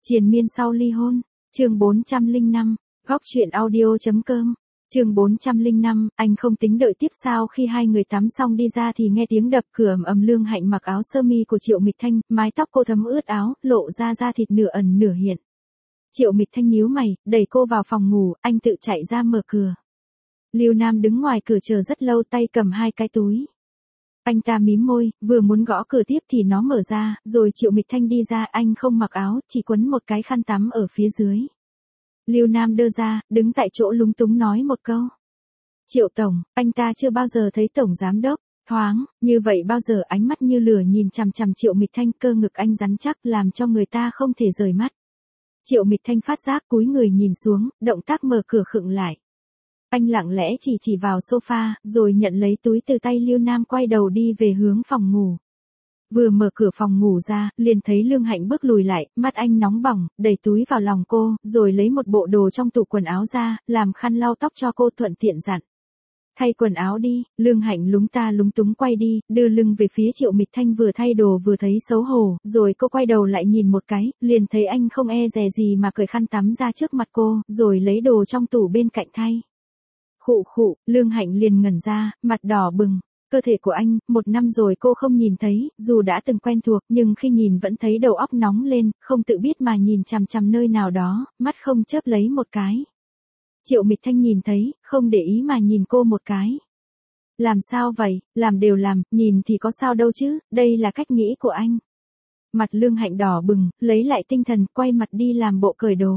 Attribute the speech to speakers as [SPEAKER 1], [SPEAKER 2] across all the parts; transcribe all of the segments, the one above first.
[SPEAKER 1] Triền miên sau ly hôn, chương 405, góc truyện audio.com, chương 405, anh không tính đợi tiếp sao. Khi hai người tắm xong đi ra thì nghe tiếng đập cửa ầm. Lương Hạnh mặc áo sơ mi của Triệu Mịch Thanh, mái tóc cô thấm ướt áo, lộ ra da thịt nửa ẩn nửa hiện. Triệu Mịch Thanh nhíu mày, đẩy cô vào phòng ngủ, anh tự chạy ra mở cửa. Lưu Nam đứng ngoài cửa chờ rất lâu, tay cầm hai cái túi. Anh ta mím môi, vừa muốn gõ cửa tiếp thì nó mở ra, rồi Triệu Mịch Thanh đi ra. Anh không mặc áo, chỉ quấn một cái khăn tắm ở phía dưới. Lưu Nam đơ ra, đứng tại chỗ lúng túng nói một câu. Triệu tổng, anh ta chưa bao giờ thấy tổng giám đốc thoáng như vậy bao giờ. Ánh mắt như lửa nhìn chằm chằm Triệu Mịch Thanh, cơ ngực anh rắn chắc làm cho người ta không thể rời mắt. Triệu Mịch Thanh phát giác, cúi người nhìn xuống, động tác mở cửa khựng lại. Anh lặng lẽ chỉ vào sofa, rồi nhận lấy túi từ tay Lưu Nam, quay đầu đi về hướng phòng ngủ. Vừa mở cửa phòng ngủ ra, liền thấy Lương Hạnh bước lùi lại, mắt anh nóng bỏng, đẩy túi vào lòng cô, rồi lấy một bộ đồ trong tủ quần áo ra, làm khăn lau tóc cho cô, thuận tiện dặn. Thay quần áo đi. Lương Hạnh lúng ta lúng túng quay đi, đưa lưng về phía Triệu Mịch Thanh, vừa thay đồ vừa thấy xấu hổ, rồi cô quay đầu lại nhìn một cái, liền thấy anh không e dè gì mà cởi khăn tắm ra trước mặt cô, rồi lấy đồ trong tủ bên cạnh thay. Khụ khụ, Lương Hạnh liền ngẩn ra, mặt đỏ bừng. Cơ thể của anh, 1 năm rồi cô không nhìn thấy, dù đã từng quen thuộc, nhưng khi nhìn vẫn thấy đầu óc nóng lên, không tự biết mà nhìn chằm chằm nơi nào đó, mắt không chớp lấy một cái. Triệu Mịch Thanh nhìn thấy, không để ý mà nhìn cô một cái. Làm sao vậy, làm đều làm, nhìn thì có sao đâu chứ, đây là cách nghĩ của anh. Mặt Lương Hạnh đỏ bừng, lấy lại tinh thần, quay mặt đi làm bộ cởi đồ.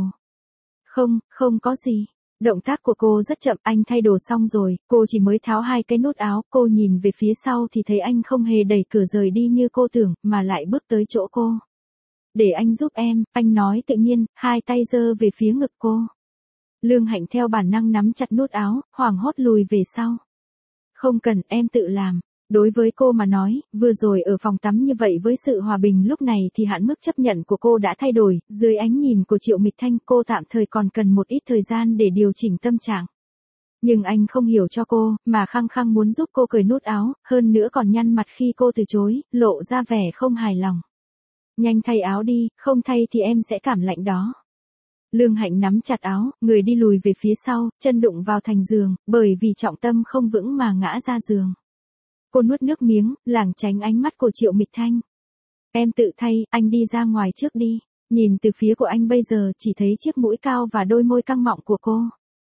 [SPEAKER 1] Không có gì. Động tác của cô rất chậm, anh thay đồ xong rồi, cô chỉ mới tháo hai cái nút áo, cô nhìn về phía sau thì thấy anh không hề đẩy cửa rời đi như cô tưởng, mà lại bước tới chỗ cô. Để anh giúp em, anh nói tự nhiên, hai tay giơ về phía ngực cô. Lương Hạnh theo bản năng nắm chặt nút áo, hoảng hốt lùi về sau. Không cần, em tự làm. Đối với cô mà nói, vừa rồi ở phòng tắm như vậy với sự hòa bình lúc này thì hạn mức chấp nhận của cô đã thay đổi, dưới ánh nhìn của Triệu Mịch Thanh cô tạm thời còn cần một ít thời gian để điều chỉnh tâm trạng. Nhưng anh không hiểu cho cô, mà khăng khăng muốn giúp cô cởi nút áo, hơn nữa còn nhăn mặt khi cô từ chối, lộ ra vẻ không hài lòng. Nhanh thay áo đi, không thay thì em sẽ cảm lạnh đó. Lương Hạnh nắm chặt áo, người đi lùi về phía sau, chân đụng vào thành giường, bởi vì trọng tâm không vững mà ngã ra giường. Cô nuốt nước miếng, lảng tránh ánh mắt của Triệu Mịch Thanh. Em tự thay, anh đi ra ngoài trước đi. Nhìn từ phía của anh bây giờ chỉ thấy chiếc mũi cao và đôi môi căng mọng của cô.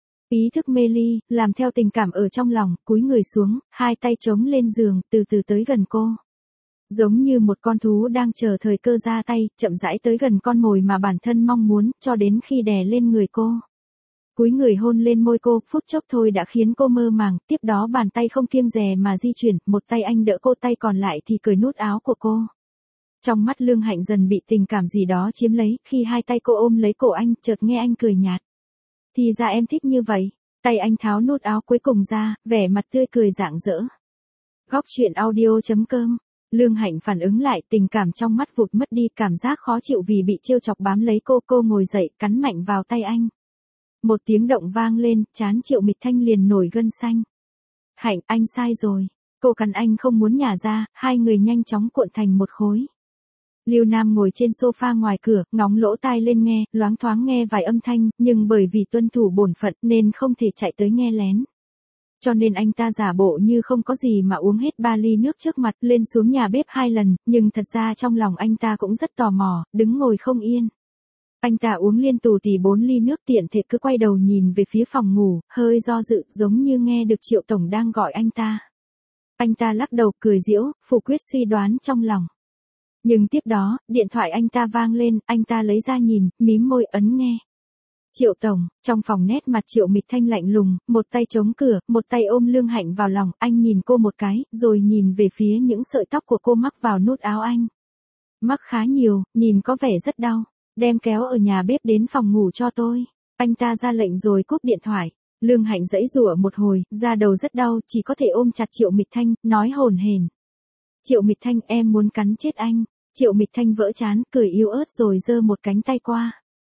[SPEAKER 1] Ý thức mê ly, làm theo tình cảm ở trong lòng, cúi người xuống, hai tay chống lên giường, từ từ tới gần cô. Giống như một con thú đang chờ thời cơ ra tay, chậm rãi tới gần con mồi mà bản thân mong muốn, cho đến khi đè lên người cô. Cúi người hôn lên môi cô, phút chốc thôi đã khiến cô mơ màng, tiếp đó bàn tay không kiêng dè mà di chuyển, một tay anh đỡ cô, tay còn lại thì cởi nút áo của cô. Trong mắt Lương Hạnh dần bị tình cảm gì đó chiếm lấy, khi hai tay cô ôm lấy cổ anh, chợt nghe anh cười nhạt. Thì ra em thích như vậy. Tay anh tháo nút áo cuối cùng ra, vẻ mặt tươi cười rạng rỡ. Góc truyện audio.com. Lương Hạnh phản ứng lại, tình cảm trong mắt vụt mất đi, cảm giác khó chịu vì bị trêu chọc bám lấy cô ngồi dậy, cắn mạnh vào tay anh. Một tiếng động vang lên, trán Triệu Mịch Thanh liền nổi gân xanh. Hạnh, anh sai rồi. Cô cắn anh không muốn nhả ra, hai người nhanh chóng cuộn thành một khối. Lưu Nam ngồi trên sofa ngoài cửa, ngóng lỗ tai lên nghe, loáng thoáng nghe vài âm thanh, nhưng bởi vì tuân thủ bổn phận nên không thể chạy tới nghe lén. Cho nên anh ta giả bộ như không có gì mà uống hết 3 ly nước trước mặt, lên xuống nhà bếp 2 lần, nhưng thật ra trong lòng anh ta cũng rất tò mò, đứng ngồi không yên. Anh ta uống liên tù tì 4 ly nước, tiện thể cứ quay đầu nhìn về phía phòng ngủ, hơi do dự, giống như nghe được Triệu tổng đang gọi anh ta. Anh ta lắc đầu cười giễu, phủ quyết suy đoán trong lòng. Nhưng tiếp đó, điện thoại anh ta vang lên, anh ta lấy ra nhìn, mím môi ấn nghe. Triệu tổng, trong phòng nét mặt Triệu Mịch Thanh lạnh lùng, một tay chống cửa, một tay ôm Lương Hạnh vào lòng, anh nhìn cô một cái, rồi nhìn về phía những sợi tóc của cô mắc vào nút áo anh. Mắc khá nhiều, nhìn có vẻ rất đau. Đem kéo ở nhà bếp đến phòng ngủ cho tôi. Anh ta ra lệnh rồi cúp điện thoại. Lương Hạnh giãy giụa một hồi, da đầu rất đau, chỉ có thể ôm chặt Triệu Mịch Thanh, nói hổn hển. Triệu Mịch Thanh, em muốn cắn chết anh. Triệu Mịch Thanh vỡ trán, cười yếu ớt rồi giơ một cánh tay qua.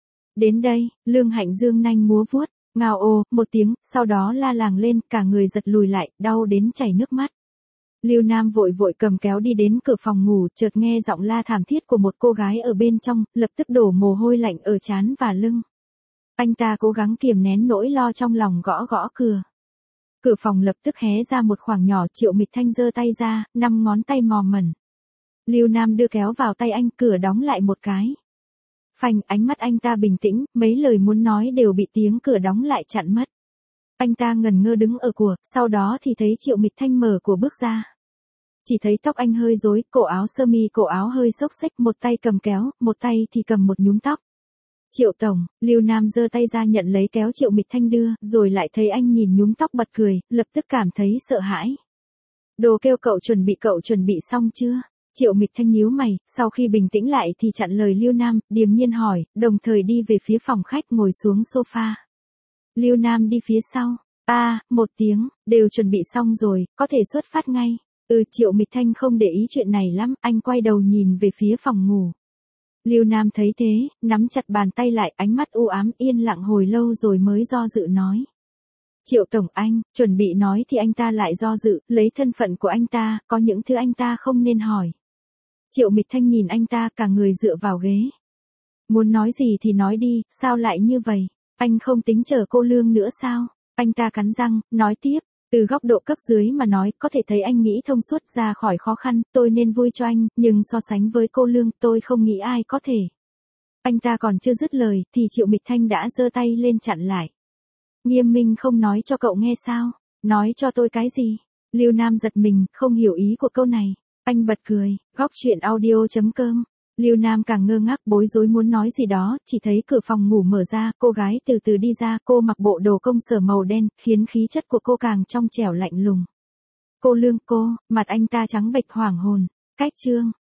[SPEAKER 1] Đến đây, Lương Hạnh dương nanh múa vuốt, ngao ồ, một tiếng, sau đó la làng lên, cả người giật lùi lại, đau đến chảy nước mắt. Lưu Nam vội vội cầm kéo đi đến cửa phòng ngủ, chợt nghe giọng la thảm thiết của một cô gái ở bên trong, lập tức đổ mồ hôi lạnh ở trán và lưng. Anh ta cố gắng kiềm nén nỗi lo trong lòng, gõ gõ cửa. Cửa phòng lập tức hé ra một khoảng nhỏ, Triệu Mịch Thanh giơ tay ra, 5 ngón tay mò mẩn. Lưu Nam đưa kéo vào tay anh, cửa đóng lại một cái. Phanh, ánh mắt anh ta bình tĩnh, mấy lời muốn nói đều bị tiếng cửa đóng lại chặn mất. Anh ta ngần ngơ đứng ở cửa, sau đó thì thấy Triệu Mịch Thanh mở cửa bước ra. Chỉ thấy tóc anh hơi rối, cổ áo sơ mi cổ áo hơi xốc xếch, một tay cầm kéo, một tay thì cầm một nhúm tóc. Triệu tổng, Lưu Nam giơ tay ra nhận lấy kéo Triệu Mịch Thanh đưa, rồi lại thấy anh nhìn nhúm tóc bật cười, lập tức cảm thấy sợ hãi. Đồ kêu cậu chuẩn bị xong chưa? Triệu Mịch Thanh nhíu mày, sau khi bình tĩnh lại thì chặn lời Lưu Nam, điềm nhiên hỏi, đồng thời đi về phía phòng khách ngồi xuống sofa. Lưu Nam đi phía sau. Một tiếng, đều chuẩn bị xong rồi, có thể xuất phát ngay. Triệu Mịch Thanh không để ý chuyện này lắm, anh quay đầu nhìn về phía phòng ngủ. Lưu Nam thấy thế, nắm chặt bàn tay lại, ánh mắt u ám, yên lặng hồi lâu rồi mới do dự nói. Triệu tổng, anh, chuẩn bị nói thì anh ta lại do dự, lấy thân phận của anh ta, có những thứ anh ta không nên hỏi. Triệu Mịch Thanh nhìn anh ta, cả người dựa vào ghế. Muốn nói gì thì nói đi, sao lại như vậy? Anh không tính chờ cô Lương nữa sao? Anh ta cắn răng, nói tiếp. Từ góc độ cấp dưới mà nói, có thể thấy anh nghĩ thông suốt ra khỏi khó khăn, tôi nên vui cho anh, nhưng so sánh với cô Lương, tôi không nghĩ ai có thể. Anh ta còn chưa dứt lời, thì Triệu Mịch Thanh đã giơ tay lên chặn lại. Nghiêm minh không nói cho cậu nghe sao? Nói cho tôi cái gì? Lưu Nam giật mình, không hiểu ý của câu này. Anh bật cười, góc chuyện audio.com. Lưu Nam càng ngơ ngác bối rối muốn nói gì đó, chỉ thấy cửa phòng ngủ mở ra, cô gái từ từ đi ra, cô mặc bộ đồ công sở màu đen, khiến khí chất của cô càng trong trẻo lạnh lùng. Cô Lương, mặt anh ta trắng bệch hoảng hồn. Cách chương